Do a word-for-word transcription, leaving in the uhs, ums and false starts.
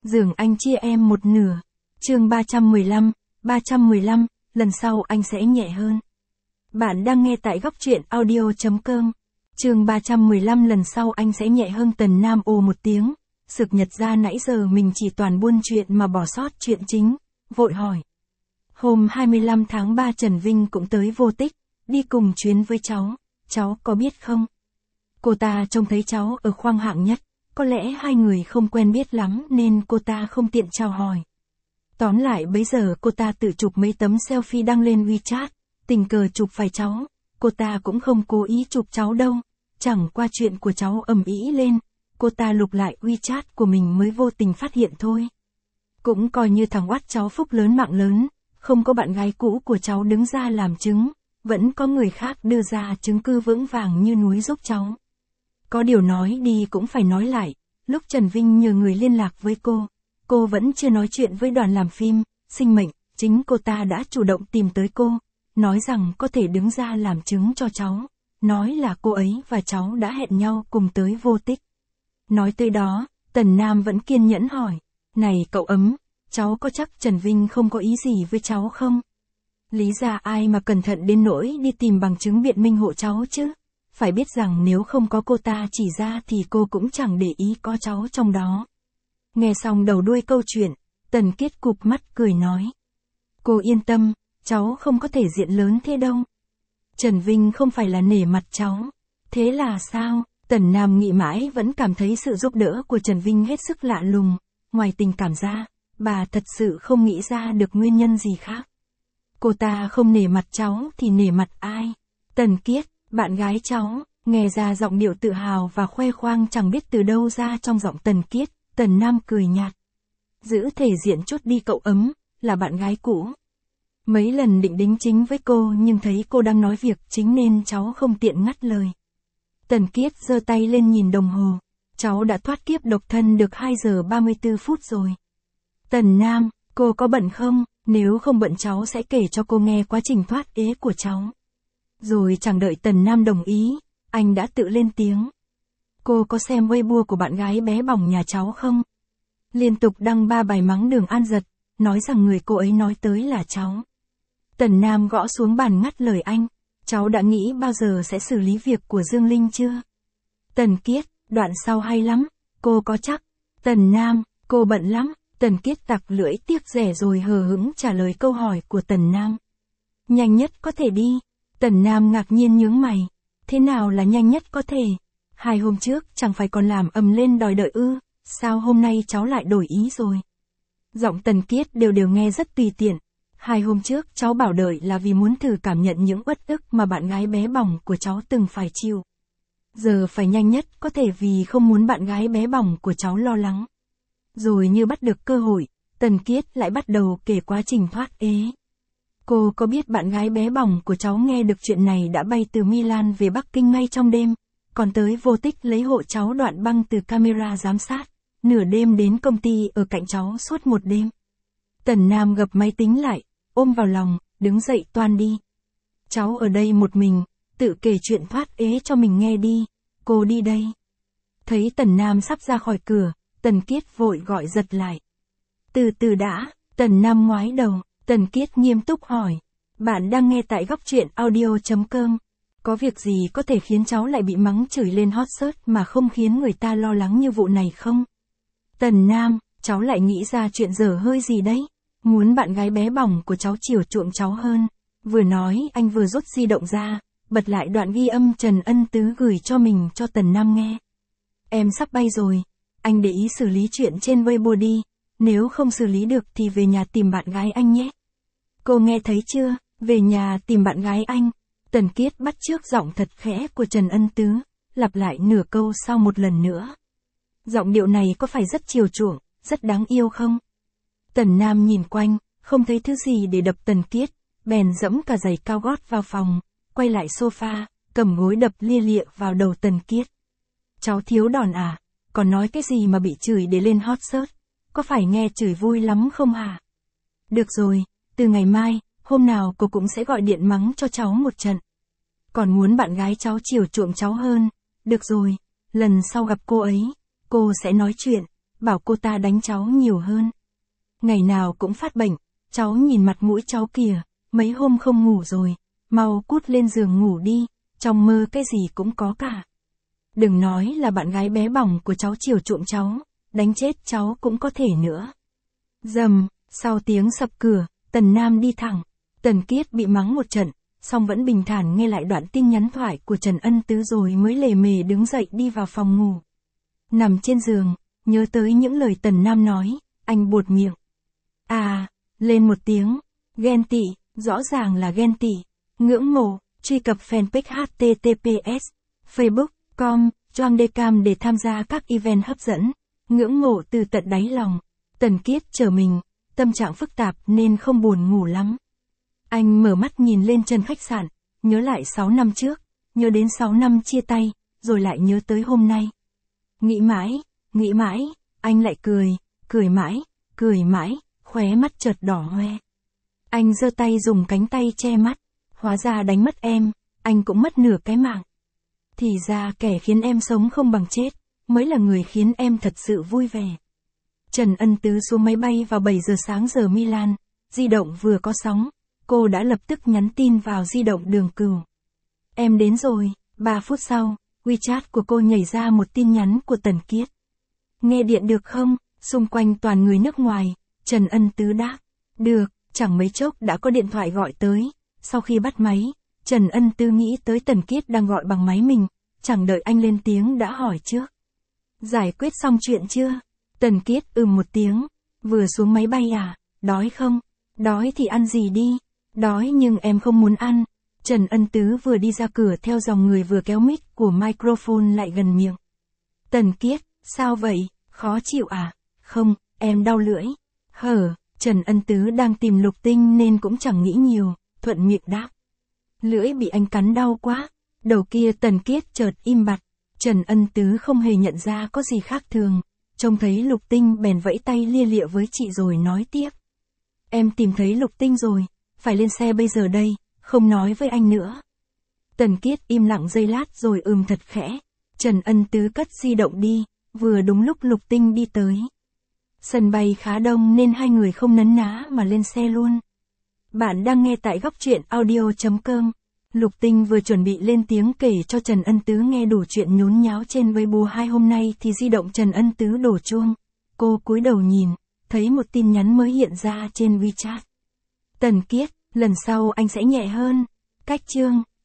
Giường anh chia em một nửa. Chương ba trăm mười lăm, ba trăm mười lăm, lần sau anh sẽ nhẹ hơn. Bạn đang nghe tại góc truyện audio chấm com. Chương ba trăm mười lăm lần sau anh sẽ nhẹ hơn. Tần Nam ồ một tiếng, sực nhật ra nãy giờ mình chỉ toàn buôn chuyện mà bỏ sót chuyện chính, vội hỏi. Hôm hai mươi lăm tháng ba Trần Vinh cũng tới Vô Tích, đi cùng chuyến với cháu, cháu có biết không? Cô ta trông thấy cháu ở khoang hạng nhất, có lẽ hai người không quen biết lắm nên cô ta không tiện chào hỏi. Tóm lại bấy giờ cô ta tự chụp mấy tấm selfie đăng lên WeChat, tình cờ chụp phải cháu, cô ta cũng không cố ý chụp cháu đâu, chẳng qua chuyện của cháu ầm ĩ lên, cô ta lục lại WeChat của mình mới vô tình phát hiện thôi. Cũng coi như thằng oắt cháu phúc lớn mạng lớn, không có bạn gái cũ của cháu đứng ra làm chứng, vẫn có người khác đưa ra chứng cứ vững vàng như núi giúp cháu. Có điều nói đi cũng phải nói lại, lúc Trần Vinh nhờ người liên lạc với cô, cô vẫn chưa nói chuyện với đoàn làm phim, Sinh Mệnh, chính cô ta đã chủ động tìm tới cô, nói rằng có thể đứng ra làm chứng cho cháu, nói là cô ấy và cháu đã hẹn nhau cùng tới Vô Tích. Nói tới đó, Tần Nam vẫn kiên nhẫn hỏi, này cậu Ấm, cháu có chắc Trần Vinh không có ý gì với cháu không? Lý ra ai mà cẩn thận đến nỗi đi tìm bằng chứng biện minh hộ cháu chứ? Phải biết rằng nếu không có cô ta chỉ ra thì cô cũng chẳng để ý có cháu trong đó. Nghe xong đầu đuôi câu chuyện, Tần Kiết cụp mắt cười nói. Cô yên tâm, cháu không có thể diện lớn thế đâu. Trần Vinh không phải là nể mặt cháu. Thế là sao? Tần Nam nghĩ mãi vẫn cảm thấy sự giúp đỡ của Trần Vinh hết sức lạ lùng. Ngoài tình cảm ra, bà thật sự không nghĩ ra được nguyên nhân gì khác. Cô ta không nể mặt cháu thì nể mặt ai? Tần Kiết, bạn gái cháu, nghe ra giọng điệu tự hào và khoe khoang chẳng biết từ đâu ra trong giọng Tần Kiết, Tần Nam cười nhạt. Giữ thể diện chút đi cậu Ấm, là bạn gái cũ. Mấy lần định đính chính với cô nhưng thấy cô đang nói việc chính nên cháu không tiện ngắt lời. Tần Kiết giơ tay lên nhìn đồng hồ, cháu đã thoát kiếp độc thân được hai giờ ba mươi tư phút rồi. Tần Nam, cô có bận không? Nếu không bận cháu sẽ kể cho cô nghe quá trình thoát ế của cháu. Rồi chẳng đợi Tần Nam đồng ý, anh đã tự lên tiếng. Cô có xem Weibo của bạn gái bé bỏng nhà cháu không? Liên tục đăng ba bài mắng Đường An Giật, nói rằng người cô ấy nói tới là cháu. Tần Nam gõ xuống bàn ngắt lời anh. Cháu đã nghĩ bao giờ sẽ xử lý việc của Dương Linh chưa? Tần Kiết, đoạn sau hay lắm, cô có chắc? Tần Nam, cô bận lắm. Tần Kiết tặc lưỡi tiếc rẻ rồi hờ hững trả lời câu hỏi của Tần Nam. Nhanh nhất có thể đi. Tần Nam ngạc nhiên nhướng mày. Thế nào là nhanh nhất có thể? Hai hôm trước chẳng phải còn làm ầm lên đòi đợi ư, sao hôm nay cháu lại đổi ý rồi? Giọng Tần Kiết đều đều nghe rất tùy tiện. Hai hôm trước cháu bảo đợi là vì muốn thử cảm nhận những uất ức mà bạn gái bé bỏng của cháu từng phải chịu. Giờ phải nhanh nhất có thể vì không muốn bạn gái bé bỏng của cháu lo lắng. Rồi như bắt được cơ hội, Tần Kiết lại bắt đầu kể quá trình thoát ế. Cô có biết bạn gái bé bỏng của cháu nghe được chuyện này đã bay từ Milan về Bắc Kinh ngay trong đêm, còn tới Vô Tích lấy hộ cháu đoạn băng từ camera giám sát, nửa đêm đến công ty ở cạnh cháu suốt một đêm. Tần Nam gập máy tính lại, ôm vào lòng, đứng dậy toan đi. Cháu ở đây một mình, tự kể chuyện thoát ế cho mình nghe đi, cô đi đây. Thấy Tần Nam sắp ra khỏi cửa, Tần Kiết vội gọi giật lại. Từ từ đã, Tần Nam ngoái đầu, Tần Kiết nghiêm túc hỏi. Bạn đang nghe tại góc truyện audio chấm com. Có việc gì có thể khiến cháu lại bị mắng chửi lên hot search mà không khiến người ta lo lắng như vụ này không? Tần Nam, cháu lại nghĩ ra chuyện dở hơi gì đấy? Muốn bạn gái bé bỏng của cháu chiều chuộng cháu hơn. Vừa nói anh vừa rút di động ra, bật lại đoạn ghi âm Trần Ân Tứ gửi cho mình cho Tần Nam nghe. Em sắp bay rồi, anh để ý xử lý chuyện trên Weibo đi, nếu không xử lý được thì về nhà tìm bạn gái anh nhé. Cô nghe thấy chưa, về nhà tìm bạn gái anh. Tần Kiết bắt chước giọng thật khẽ của Trần Ân Tứ, lặp lại nửa câu sau một lần nữa. Giọng điệu này có phải rất chiều chuộng, rất đáng yêu không? Tần Nam nhìn quanh, không thấy thứ gì để đập Tần Kiết, bèn dẫm cả giày cao gót vào phòng, quay lại sofa, cầm gối đập lia lịa vào đầu Tần Kiết. Cháu thiếu đòn à? Còn nói cái gì mà bị chửi để lên hot search? Có phải nghe chửi vui lắm không hả? Được rồi, từ ngày mai, hôm nào cô cũng sẽ gọi điện mắng cho cháu một trận. Còn muốn bạn gái cháu chiều chuộng cháu hơn, được rồi, lần sau gặp cô ấy, cô sẽ nói chuyện, bảo cô ta đánh cháu nhiều hơn. Ngày nào cũng phát bệnh, cháu nhìn mặt mũi cháu kìa, mấy hôm không ngủ rồi, mau cút lên giường ngủ đi, trong mơ cái gì cũng có cả. Đừng nói là bạn gái bé bỏng của cháu chiều chuộng cháu, đánh chết cháu cũng có thể nữa. Rầm, sau tiếng sập cửa, Tần Nam đi thẳng. Tần Kiết bị mắng một trận, song vẫn bình thản nghe lại đoạn tin nhắn thoại của Trần Ân Tứ rồi mới lề mề đứng dậy đi vào phòng ngủ. Nằm trên giường, nhớ tới những lời Tần Nam nói, anh buột miệng. À, lên một tiếng, ghen tị, rõ ràng là ghen tị, ngưỡng mộ, truy cập fanpage h t t p s facebook chấm com Joamdecam để tham gia các event hấp dẫn, ngưỡng mộ từ tận đáy lòng. Tần Kiết chờ mình, tâm trạng phức tạp nên không buồn ngủ lắm. Anh mở mắt nhìn lên trần khách sạn, nhớ lại sáu năm trước, nhớ đến sáu năm chia tay, rồi lại nhớ tới hôm nay. Nghĩ mãi, nghĩ mãi, anh lại cười, cười mãi, cười mãi, khóe mắt chợt đỏ hoe. Anh giơ tay dùng cánh tay che mắt, hóa ra đánh mất em, anh cũng mất nửa cái mạng. Thì ra kẻ khiến em sống không bằng chết, mới là người khiến em thật sự vui vẻ. Trần Ân Tứ xuống máy bay vào bảy giờ sáng giờ Milan, di động vừa có sóng, cô đã lập tức nhắn tin vào di động Đường Cửu. Em đến rồi, ba phút sau, WeChat của cô nhảy ra một tin nhắn của Tần Kiết. Nghe điện được không? Xung quanh toàn người nước ngoài, Trần Ân Tứ đáp. Được, chẳng mấy chốc đã có điện thoại gọi tới. Sau khi bắt máy, Trần Ân Tứ nghĩ tới Tần Kiết đang gọi bằng máy mình, chẳng đợi anh lên tiếng đã hỏi trước. Giải quyết xong chuyện chưa? Tần Kiết ừm một tiếng. Vừa xuống máy bay à? Đói không? Đói thì ăn gì đi? Đói nhưng em không muốn ăn. Trần Ân Tứ vừa đi ra cửa theo dòng người vừa kéo mic của microphone lại gần miệng. Tần Kiết, sao vậy? Khó chịu à? Không, em đau lưỡi. Hở, Trần Ân Tứ đang tìm Lục Tinh nên cũng chẳng nghĩ nhiều, thuận miệng đáp. Lưỡi bị anh cắn đau quá. Đầu kia Tần Kiết chợt im bặt. Trần Ân Tứ không hề nhận ra có gì khác thường. Trông thấy Lục Tinh bèn vẫy tay lia lịa với chị rồi nói tiếp. Em tìm thấy Lục Tinh rồi, phải lên xe bây giờ đây, không nói với anh nữa. Tần Kiết im lặng giây lát rồi ừm thật khẽ. Trần Ân Tứ cất di động đi, vừa đúng lúc Lục Tinh đi tới. Sân bay khá đông nên hai người không nấn ná mà lên xe luôn. Bạn đang nghe tại góc truyện audio chấm com. Lục Tinh vừa chuẩn bị lên tiếng kể cho Trần Ân Tứ nghe đủ chuyện nhốn nháo trên Weibo hai hôm nay thì di động Trần Ân Tứ đổ chuông. Cô cúi đầu nhìn, thấy một tin nhắn mới hiện ra trên WeChat. Tần Kiết, lần sau anh sẽ nhẹ hơn. Cách chương.